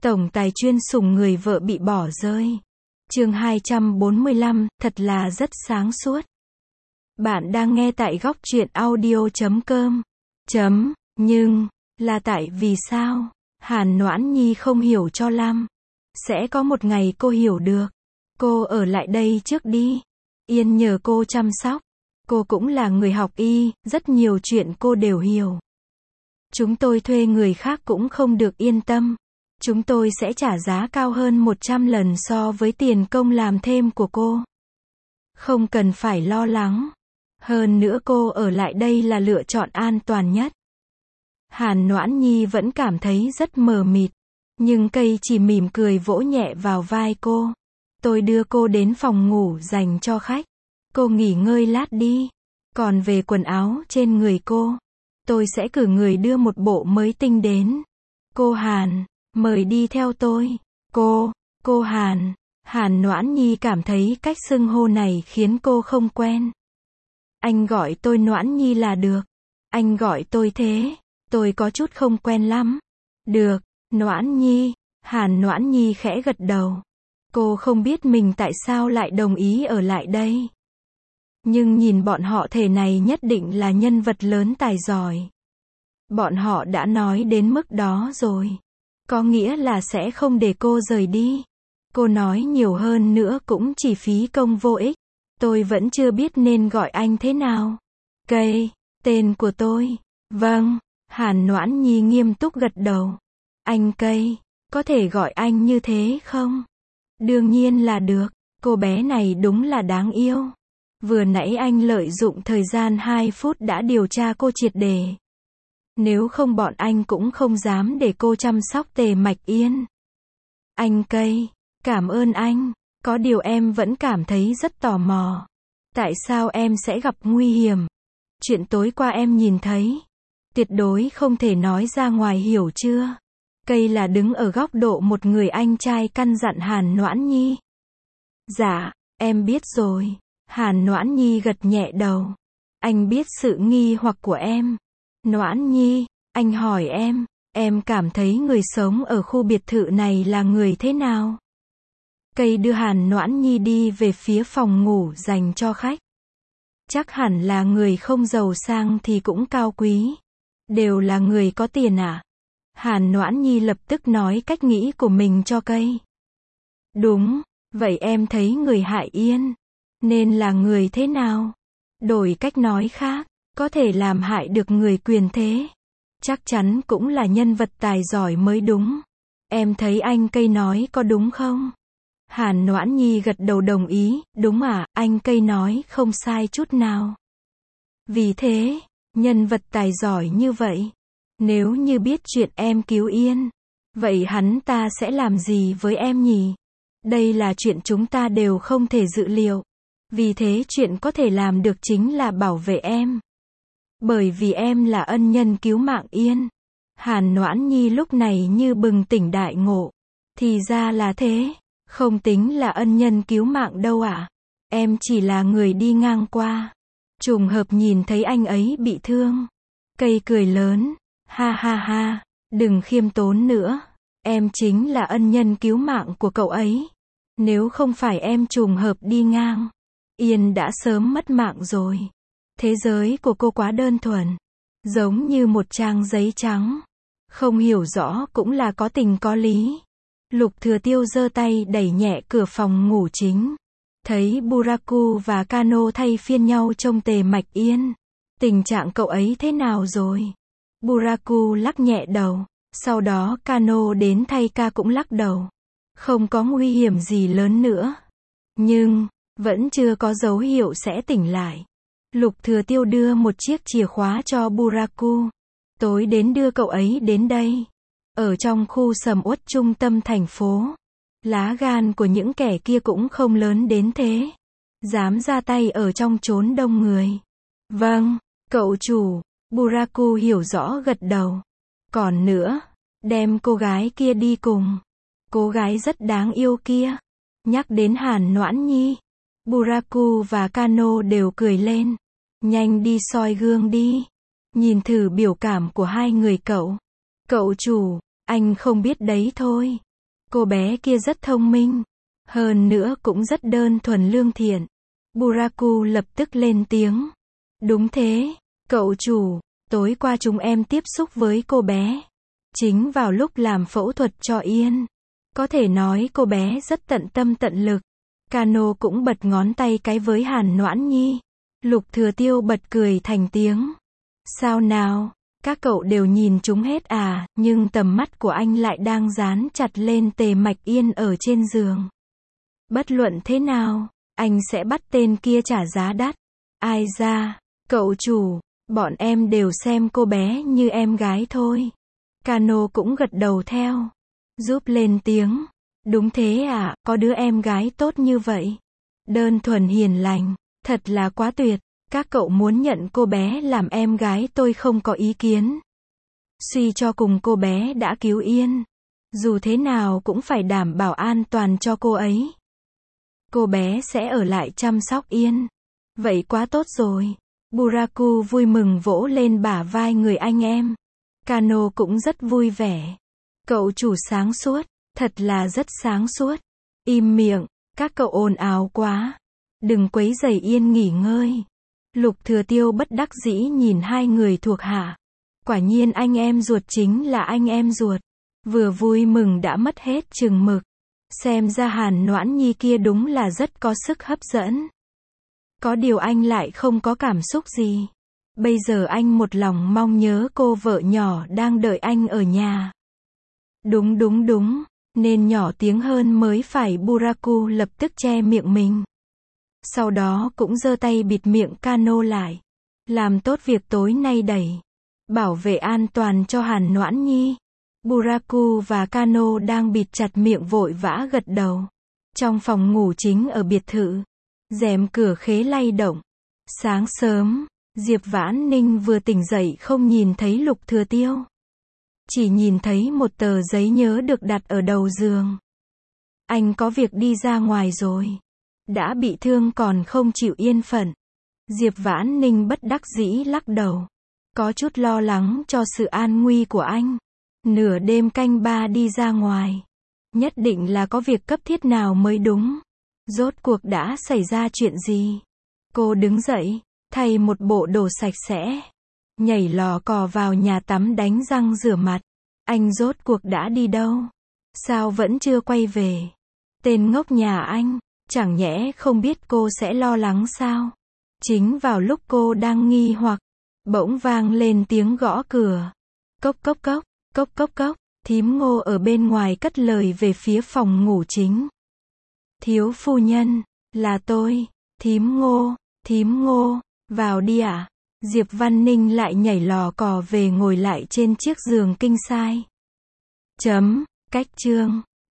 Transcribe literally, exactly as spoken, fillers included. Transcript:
Tổng tài chuyên sủng người vợ bị bỏ rơi. Chương hai trăm bốn mươi lăm, thật là rất sáng suốt. Bạn đang nghe tại góc truyện audio chấm com. Chấm, nhưng, là tại vì sao? Hàn Noãn Nhi không hiểu cho lắm. Sẽ có một ngày cô hiểu được. Cô ở lại đây trước đi. Yên nhờ cô chăm sóc. Cô cũng là người học y, rất nhiều chuyện cô đều hiểu. Chúng tôi thuê người khác cũng không được yên tâm. Chúng tôi sẽ trả giá cao hơn một trăm lần so với tiền công làm thêm của cô. Không cần phải lo lắng. Hơn nữa cô ở lại đây là lựa chọn an toàn nhất. Hàn Noãn Nhi vẫn cảm thấy rất mờ mịt. Nhưng cây chỉ mỉm cười vỗ nhẹ vào vai cô. Tôi đưa cô đến phòng ngủ dành cho khách. Cô nghỉ ngơi lát đi. Còn về quần áo trên người cô, tôi sẽ cử người đưa một bộ mới tinh đến. Cô Hàn, mời đi theo tôi. Cô, cô Hàn. Hàn Noãn Nhi cảm thấy cách xưng hô này khiến cô không quen. Anh gọi tôi Noãn Nhi là được. Anh gọi tôi thế, tôi có chút không quen lắm. Được, Noãn Nhi. Hàn Noãn Nhi khẽ gật đầu. Cô không biết mình tại sao lại đồng ý ở lại đây. Nhưng nhìn bọn họ thể này nhất định là nhân vật lớn tài giỏi. Bọn họ đã nói đến mức đó rồi. Có nghĩa là sẽ không để cô rời đi. Cô nói nhiều hơn nữa cũng chỉ phí công vô ích. Tôi vẫn chưa biết nên gọi anh thế nào. Cây, tên của tôi. Vâng, Hàn Noãn Nhi nghiêm túc gật đầu. Anh Cây, có thể gọi anh như thế không? Đương nhiên là được, cô bé này đúng là đáng yêu. Vừa nãy anh lợi dụng thời gian hai phút đã điều tra cô triệt để. Nếu không bọn anh cũng không dám để cô chăm sóc Tề Mạch Yên. Anh Cây, cảm ơn anh. Có điều em vẫn cảm thấy rất tò mò. Tại sao em sẽ gặp nguy hiểm? Chuyện tối qua em nhìn thấy. Tuyệt đối không thể nói ra ngoài, hiểu chưa? Cây là đứng ở góc độ một người anh trai căn dặn Hàn Noãn Nhi. Dạ, em biết rồi. Hàn Noãn Nhi gật nhẹ đầu. Anh biết sự nghi hoặc của em. Noãn Nhi, anh hỏi em, em cảm thấy người sống ở khu biệt thự này là người thế nào? Cây đưa Hàn Noãn Nhi đi về phía phòng ngủ dành cho khách. Chắc hẳn là người không giàu sang thì cũng cao quý. Đều là người có tiền à? Hàn Noãn Nhi lập tức nói cách nghĩ của mình cho Cây. Đúng, vậy em thấy người Hải Yên nên là người thế nào? Đổi cách nói khác, có thể làm hại được người quyền thế. Chắc chắn cũng là nhân vật tài giỏi mới đúng. Em thấy anh Cây nói có đúng không? Hàn Noãn Nhi gật đầu đồng ý, đúng à, anh Cây nói không sai chút nào. Vì thế, nhân vật tài giỏi như vậy, nếu như biết chuyện em cứu Yên, vậy hắn ta sẽ làm gì với em nhỉ? Đây là chuyện chúng ta đều không thể dự liệu. Vì thế chuyện có thể làm được chính là bảo vệ em. Bởi vì em là ân nhân cứu mạng Yên. Hàn Noãn Nhi lúc này như bừng tỉnh đại ngộ. Thì ra là thế. Không tính là ân nhân cứu mạng đâu ạ. Em chỉ là người đi ngang qua. Trùng hợp nhìn thấy anh ấy bị thương. Cây cười lớn. Ha ha ha. Đừng khiêm tốn nữa. Em chính là ân nhân cứu mạng của cậu ấy. Nếu không phải em trùng hợp đi ngang, Yên đã sớm mất mạng rồi. Thế giới của cô quá đơn thuần. Giống như một trang giấy trắng. Không hiểu rõ cũng là có tình có lý. Lục Thừa Tiêu giơ tay đẩy nhẹ cửa phòng ngủ chính. Thấy Buraku và Kano thay phiên nhau trông Tề Mạch Yên. Tình trạng cậu ấy thế nào rồi? Buraku lắc nhẹ đầu. Sau đó Kano đến thay ca cũng lắc đầu. Không có nguy hiểm gì lớn nữa. Nhưng, vẫn chưa có dấu hiệu sẽ tỉnh lại. Lục Thừa Tiêu đưa một chiếc chìa khóa cho Buraku. Tối đến đưa cậu ấy đến đây. Ở trong khu sầm uất trung tâm thành phố. Lá gan của những kẻ kia cũng không lớn đến thế. Dám ra tay ở trong chốn đông người. Vâng, cậu chủ. Buraku hiểu rõ gật đầu. Còn nữa, đem cô gái kia đi cùng. Cô gái rất đáng yêu kia. Nhắc đến Hàn Noãn Nhi, Buraku và Kano đều cười lên. Nhanh đi soi gương đi. Nhìn thử biểu cảm của hai người cậu. Cậu chủ, anh không biết đấy thôi. Cô bé kia rất thông minh. Hơn nữa cũng rất đơn thuần lương thiện. Buraku lập tức lên tiếng. Đúng thế, cậu chủ, tối qua chúng em tiếp xúc với cô bé. Chính vào lúc làm phẫu thuật cho Yên. Có thể nói cô bé rất tận tâm tận lực. Kano cũng bật ngón tay cái với Hàn Noãn Nhi. Lục Thừa Tiêu bật cười thành tiếng. Sao nào, các cậu đều nhìn chúng hết à, nhưng tầm mắt của anh lại đang dán chặt lên Tề Mạch Yên ở trên giường. Bất luận thế nào, anh sẽ bắt tên kia trả giá đắt. Ai ra, cậu chủ, bọn em đều xem cô bé như em gái thôi. Kano cũng gật đầu theo. Giúp lên tiếng. Đúng thế à, có đứa em gái tốt như vậy. Đơn thuần hiền lành, thật là quá tuyệt. Các cậu muốn nhận cô bé làm em gái tôi không có ý kiến. Suy cho cùng cô bé đã cứu Yên. Dù thế nào cũng phải đảm bảo an toàn cho cô ấy. Cô bé sẽ ở lại chăm sóc Yên. Vậy quá tốt rồi. Buraku vui mừng vỗ lên bả vai người anh em. Kano cũng rất vui vẻ. Cậu chủ sáng suốt, thật là rất sáng suốt. Im miệng, các cậu ồn ào quá. Đừng quấy rầy Yên nghỉ ngơi. Lục Thừa Tiêu bất đắc dĩ nhìn hai người thuộc hạ. Quả nhiên anh em ruột chính là anh em ruột. Vừa vui mừng đã mất hết chừng mực. Xem ra Hàn Noãn Nhi kia đúng là rất có sức hấp dẫn. Có điều anh lại không có cảm xúc gì. Bây giờ anh một lòng mong nhớ cô vợ nhỏ đang đợi anh ở nhà. Đúng đúng đúng, nên nhỏ tiếng hơn mới phải. Buraku lập tức che miệng mình. Sau đó cũng giơ tay bịt miệng Kano lại. Làm tốt việc tối nay đẩy. Bảo vệ an toàn cho Hàn Noãn Nhi. Buraku và Kano đang bịt chặt miệng vội vã gật đầu. Trong phòng ngủ chính ở biệt thự. Rèm cửa khế lay động. Sáng sớm, Diệp Vãn Ninh vừa tỉnh dậy không nhìn thấy Lục Thừa Tiêu. Chỉ nhìn thấy một tờ giấy nhớ được đặt ở đầu giường. Anh có việc đi ra ngoài rồi. Đã bị thương còn không chịu yên phận. Diệp Vãn Ninh bất đắc dĩ lắc đầu. Có chút lo lắng cho sự an nguy của anh. Nửa đêm canh ba đi ra ngoài. Nhất định là có việc cấp thiết nào mới đúng. Rốt cuộc đã xảy ra chuyện gì? Cô đứng dậy, thay một bộ đồ sạch sẽ. Nhảy lò cò vào nhà tắm đánh răng rửa mặt. Anh rốt cuộc đã đi đâu? Sao vẫn chưa quay về? Tên ngốc nhà anh, chẳng nhẽ không biết cô sẽ lo lắng sao? Chính vào lúc cô đang nghi hoặc, bỗng vang lên tiếng gõ cửa. Cốc cốc cốc, cốc cốc cốc, thím Ngô ở bên ngoài cất lời về phía phòng ngủ chính. Thiếu phu nhân, là tôi, thím Ngô, thím Ngô, vào đi ạ. À? Diệp Văn Ninh lại nhảy lò cò về ngồi lại trên chiếc giường king size. Chấm, cách chương.